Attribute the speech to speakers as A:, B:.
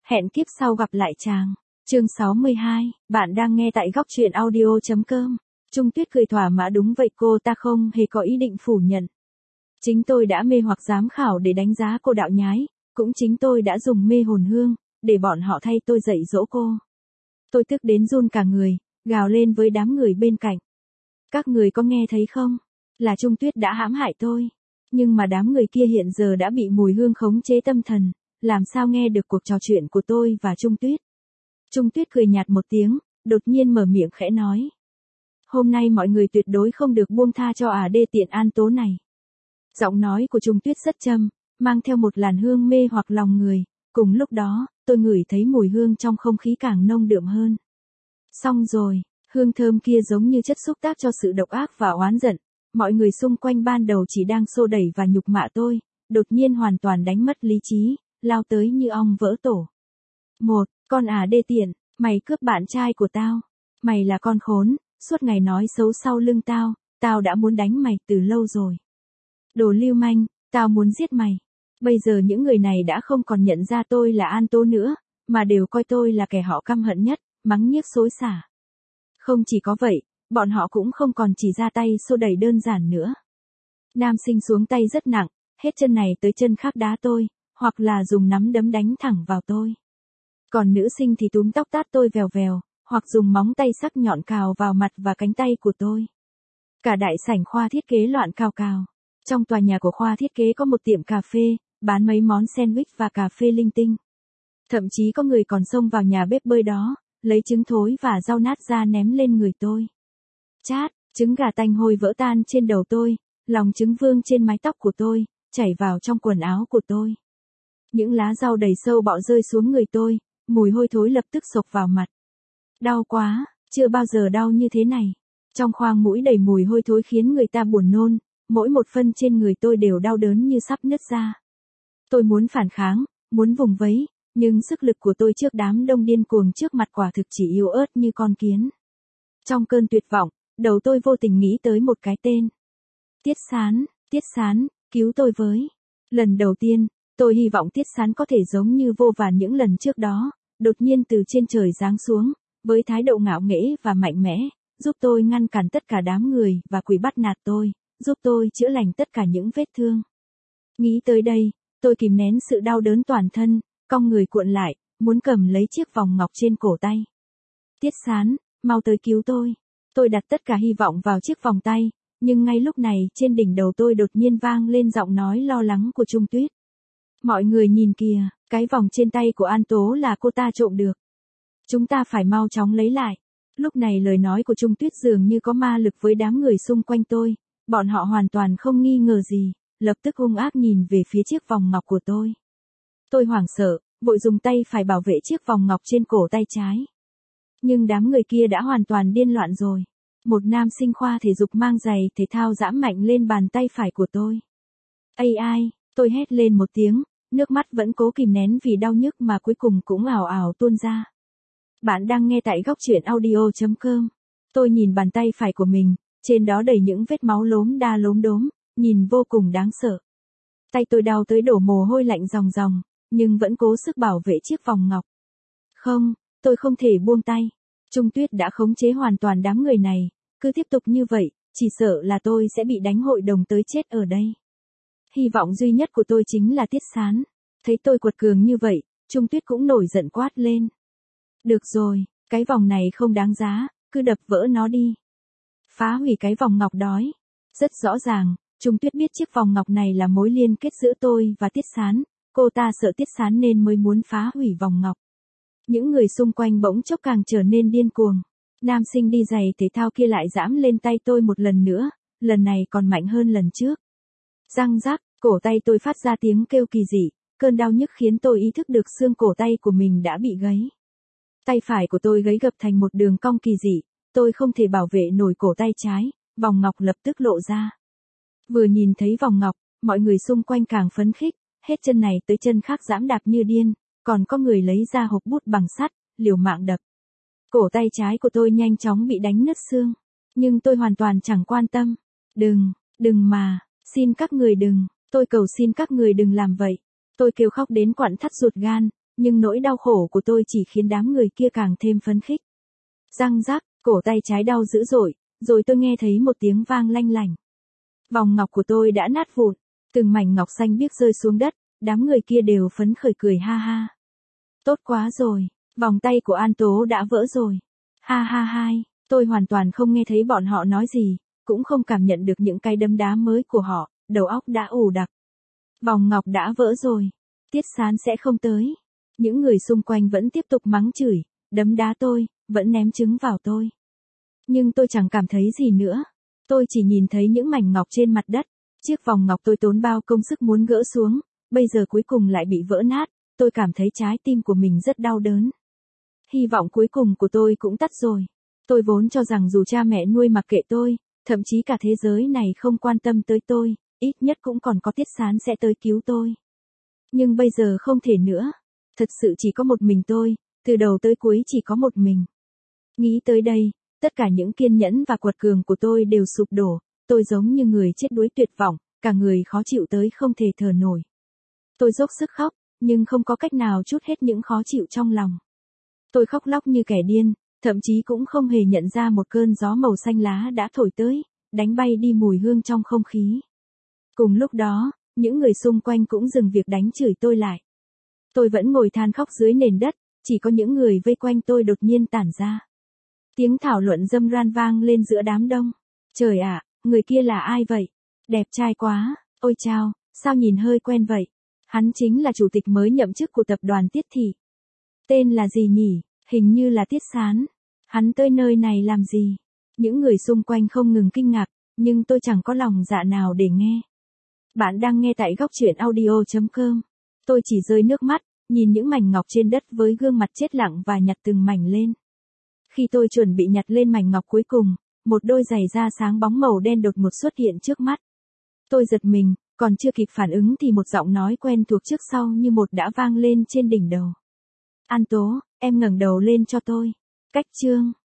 A: Hẹn kiếp sau gặp lại chàng. Chương 62, bạn đang nghe tại góc truyện audio.com. Trung Tuyết cười thỏa mãn, đúng vậy, cô ta không hề có ý định phủ nhận. Chính tôi đã mê hoặc giám khảo để đánh giá cô đạo nhái, cũng chính tôi đã dùng mê hồn hương, để bọn họ thay tôi dạy dỗ cô. Tôi tức đến run cả người, gào lên với đám người bên cạnh. Các người có nghe thấy không? Là Trung Tuyết đã hãm hại tôi. Nhưng mà đám người kia hiện giờ đã bị mùi hương khống chế tâm thần, làm sao nghe được cuộc trò chuyện của tôi và Trung Tuyết. Trung Tuyết cười nhạt một tiếng, đột nhiên mở miệng khẽ nói. Hôm nay mọi người tuyệt đối không được buông tha cho đê tiện An Tố này. Giọng nói của Trung Tuyết rất châm, mang theo một làn hương mê hoặc lòng người. Cùng lúc đó, tôi ngửi thấy mùi hương trong không khí càng nồng đượm hơn. Xong rồi, hương thơm kia giống như chất xúc tác cho sự độc ác và oán giận. Mọi người xung quanh ban đầu chỉ đang xô đẩy và nhục mạ tôi, đột nhiên hoàn toàn đánh mất lý trí, lao tới như ong vỡ tổ. Một, con đê tiện, mày cướp bạn trai của tao. Mày là con khốn, suốt ngày nói xấu sau lưng tao, tao đã muốn đánh mày từ lâu rồi. Đồ lưu manh, tao muốn giết mày. Bây giờ những người này đã không còn nhận ra tôi là An Tố nữa, mà đều coi tôi là kẻ họ căm hận nhất, mắng nhiếc xối xả. Không chỉ có vậy, bọn họ cũng không còn chỉ ra tay xô đẩy đơn giản nữa. Nam sinh xuống tay rất nặng, hết chân này tới chân khác đá tôi, hoặc là dùng nắm đấm đánh thẳng vào tôi. Còn nữ sinh thì túm tóc tát tôi vèo vèo, hoặc dùng móng tay sắc nhọn cào vào mặt và cánh tay của tôi. Cả đại sảnh khoa thiết kế loạn cào cào. Trong tòa nhà của khoa thiết kế có một tiệm cà phê, bán mấy món sandwich và cà phê linh tinh. Thậm chí có người còn xông vào nhà bếp bơi đó, lấy trứng thối và rau nát ra ném lên người tôi. Chát, trứng gà tanh hôi vỡ tan trên đầu tôi, lòng trứng vương trên mái tóc của tôi, chảy vào trong quần áo của tôi. Những lá rau đầy sâu bọ rơi xuống người tôi, mùi hôi thối lập tức xộc vào mặt. Đau quá, chưa bao giờ đau như thế này. Trong khoang mũi đầy mùi hôi thối khiến người ta buồn nôn, mỗi một phân trên người tôi đều đau đớn như sắp nứt ra. Tôi muốn phản kháng, muốn vùng vẫy, nhưng sức lực của tôi trước đám đông điên cuồng trước mặt quả thực chỉ yếu ớt như con kiến. Trong cơn tuyệt vọng, đầu tôi vô tình nghĩ tới một cái tên. Tiết Sán, cứu tôi với. Lần đầu tiên, tôi hy vọng Tiết Sán có thể giống như vô vàn những lần trước đó, đột nhiên từ trên trời giáng xuống, với thái độ ngạo nghễ và mạnh mẽ, giúp tôi ngăn cản tất cả đám người và quỷ bắt nạt tôi, giúp tôi chữa lành tất cả những vết thương. Nghĩ tới đây, tôi kìm nén sự đau đớn toàn thân, cong người cuộn lại, muốn cầm lấy chiếc vòng ngọc trên cổ tay. Tiết Sán, mau tới cứu tôi. Tôi đặt tất cả hy vọng vào chiếc vòng tay, nhưng ngay lúc này trên đỉnh đầu tôi đột nhiên vang lên giọng nói lo lắng của Trung Tuyết. Mọi người nhìn kìa, cái vòng trên tay của An Tố là cô ta trộm được. Chúng ta phải mau chóng lấy lại. Lúc này lời nói của Trung Tuyết dường như có ma lực với đám người xung quanh tôi, bọn họ hoàn toàn không nghi ngờ gì, lập tức hung ác nhìn về phía chiếc vòng ngọc của tôi. Tôi hoảng sợ, vội dùng tay phải bảo vệ chiếc vòng ngọc trên cổ tay trái. Nhưng đám người kia đã hoàn toàn điên loạn rồi. Một nam sinh khoa thể dục mang giày thể thao giẫm mạnh lên bàn tay phải của tôi. Ai, tôi hét lên một tiếng, nước mắt vẫn cố kìm nén vì đau nhức mà cuối cùng cũng ào ào tuôn ra. Bạn đang nghe tại góc truyện audio.com. Tôi nhìn bàn tay phải của mình, trên đó đầy những vết máu lốm đa lốm đốm, nhìn vô cùng đáng sợ. Tay tôi đau tới đổ mồ hôi lạnh ròng ròng, nhưng vẫn cố sức bảo vệ chiếc vòng ngọc. Không, tôi không thể buông tay. Trung Tuyết đã khống chế hoàn toàn đám người này, cứ tiếp tục như vậy, chỉ sợ là tôi sẽ bị đánh hội đồng tới chết ở đây. Hy vọng duy nhất của tôi chính là Tiết Sán. Thấy tôi quật cường như vậy, Trung Tuyết cũng nổi giận quát lên. Được rồi, cái vòng này không đáng giá, cứ đập vỡ nó đi. Phá hủy cái vòng ngọc đói. Rất rõ ràng, Trung Tuyết biết chiếc vòng ngọc này là mối liên kết giữa tôi và Tiết Sán, cô ta sợ Tiết Sán nên mới muốn phá hủy vòng ngọc. Những người xung quanh bỗng chốc càng trở nên điên cuồng. Nam sinh đi giày thể thao kia lại giẫm lên tay tôi một lần nữa, lần này còn mạnh hơn lần trước. Răng rắc, cổ tay tôi phát ra tiếng kêu kỳ dị, cơn đau nhức khiến tôi ý thức được xương cổ tay của mình đã bị gãy. Tay phải của tôi gãy gập thành một đường cong kỳ dị, tôi không thể bảo vệ nổi cổ tay trái, vòng ngọc lập tức lộ ra. Vừa nhìn thấy vòng ngọc, mọi người xung quanh càng phấn khích, hết chân này tới chân khác giẫm đạp như điên, còn có người lấy ra hộp bút bằng sắt, liều mạng đập. Cổ tay trái của tôi nhanh chóng bị đánh nứt xương, nhưng tôi hoàn toàn chẳng quan tâm. Đừng mà, xin các người đừng, tôi cầu xin các người đừng làm vậy. Tôi kêu khóc đến quặn thắt ruột gan, Nhưng nỗi đau khổ của tôi chỉ khiến đám người kia càng thêm phấn khích. Răng rắc, cổ tay trái đau dữ dội, rồi tôi nghe thấy một tiếng vang lanh lảnh. Vòng ngọc của tôi đã nát vụn, từng mảnh ngọc xanh biếc rơi xuống đất, đám người kia đều phấn khởi cười ha ha. Tốt quá rồi, vòng tay của An Tố đã vỡ rồi. Ha ha hai, tôi hoàn toàn không nghe thấy bọn họ nói gì, cũng không cảm nhận được những cái đấm đá mới của họ, đầu óc đã ù đặc. Vòng ngọc đã vỡ rồi, Tiết Sán sẽ không tới. Những người xung quanh vẫn tiếp tục mắng chửi, đấm đá tôi, vẫn ném trứng vào tôi. Nhưng tôi chẳng cảm thấy gì nữa. Tôi chỉ nhìn thấy những mảnh ngọc trên mặt đất. Chiếc vòng ngọc tôi tốn bao công sức muốn gỡ xuống, bây giờ cuối cùng lại bị vỡ nát, tôi cảm thấy trái tim của mình rất đau đớn. Hy vọng cuối cùng của tôi cũng tắt rồi. Tôi vốn cho rằng dù cha mẹ nuôi mặc kệ tôi, thậm chí cả thế giới này không quan tâm tới tôi, ít nhất cũng còn có Tiết Sán sẽ tới cứu tôi. Nhưng bây giờ không thể nữa. Thật sự chỉ có một mình tôi, từ đầu tới cuối chỉ có một mình. Nghĩ tới đây, tất cả những kiên nhẫn và quật cường của tôi đều sụp đổ, tôi giống như người chết đuối tuyệt vọng, cả người khó chịu tới không thể thở nổi. Tôi dốc sức khóc, nhưng không có cách nào trút hết những khó chịu trong lòng. Tôi khóc lóc như kẻ điên, thậm chí cũng không hề nhận ra một cơn gió màu xanh lá đã thổi tới, đánh bay đi mùi hương trong không khí. Cùng lúc đó, những người xung quanh cũng dừng việc đánh chửi tôi lại. Tôi vẫn ngồi than khóc dưới nền đất, chỉ có những người vây quanh tôi đột nhiên tản ra. Tiếng thảo luận râm ran vang lên giữa đám đông. Trời ạ, người kia là ai vậy? Đẹp trai quá, ôi chao, sao nhìn hơi quen vậy? Hắn chính là chủ tịch mới nhậm chức của tập đoàn Tiết Thị. Tên là gì nhỉ? Hình như là Tiết Sán. Hắn tới nơi này làm gì? Những người xung quanh không ngừng kinh ngạc, nhưng tôi chẳng có lòng dạ nào để nghe. Bạn đang nghe tại góc truyện audio.com. Tôi chỉ rơi nước mắt, nhìn những mảnh ngọc trên đất với gương mặt chết lặng và nhặt từng mảnh lên. Khi tôi chuẩn bị nhặt lên mảnh ngọc cuối cùng, một đôi giày da sáng bóng màu đen đột ngột xuất hiện trước mắt. Tôi giật mình, còn chưa kịp phản ứng thì một giọng nói quen thuộc trước sau như một đã vang lên trên đỉnh đầu. An Tố, em ngẩng đầu lên cho tôi. Cách chương.